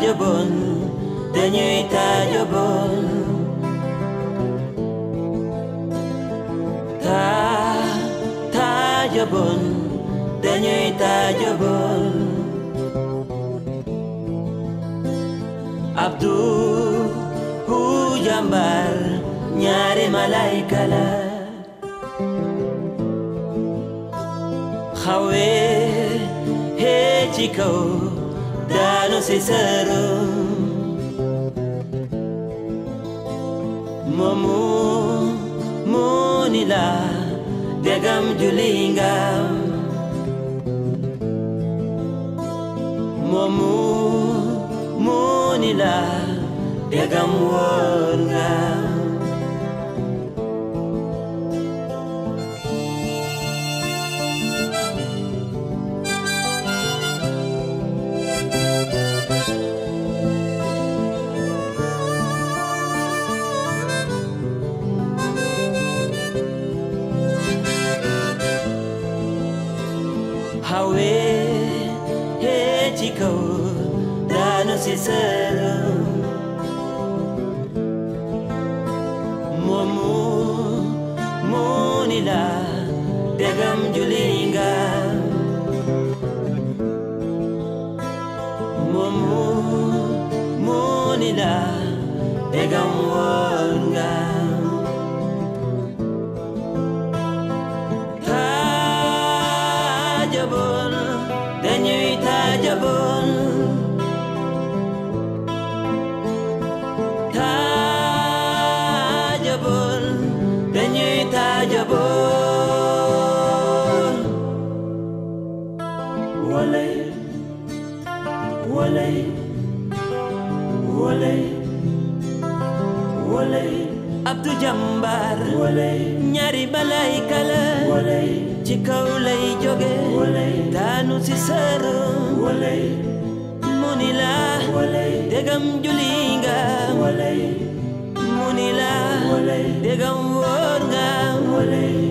tajabon dañuy tajabon tajabon dañuy tajabon Abdu hu jambar ñaari malaika la xawe he ci kaw daanu si sërum moomu moo ni la degam julingam moomu moo ni la degam woor ngam Hawe he chiko dano si sero momu monila degam julinga momu monila degam wonga dañuy tajabon dañuy tajabon walay walay walay walay Abdu Jambar walay ñaari malaika la walay ci kaw lay jóge daanu si sëru muni la degam julinga muni la degam wóor nga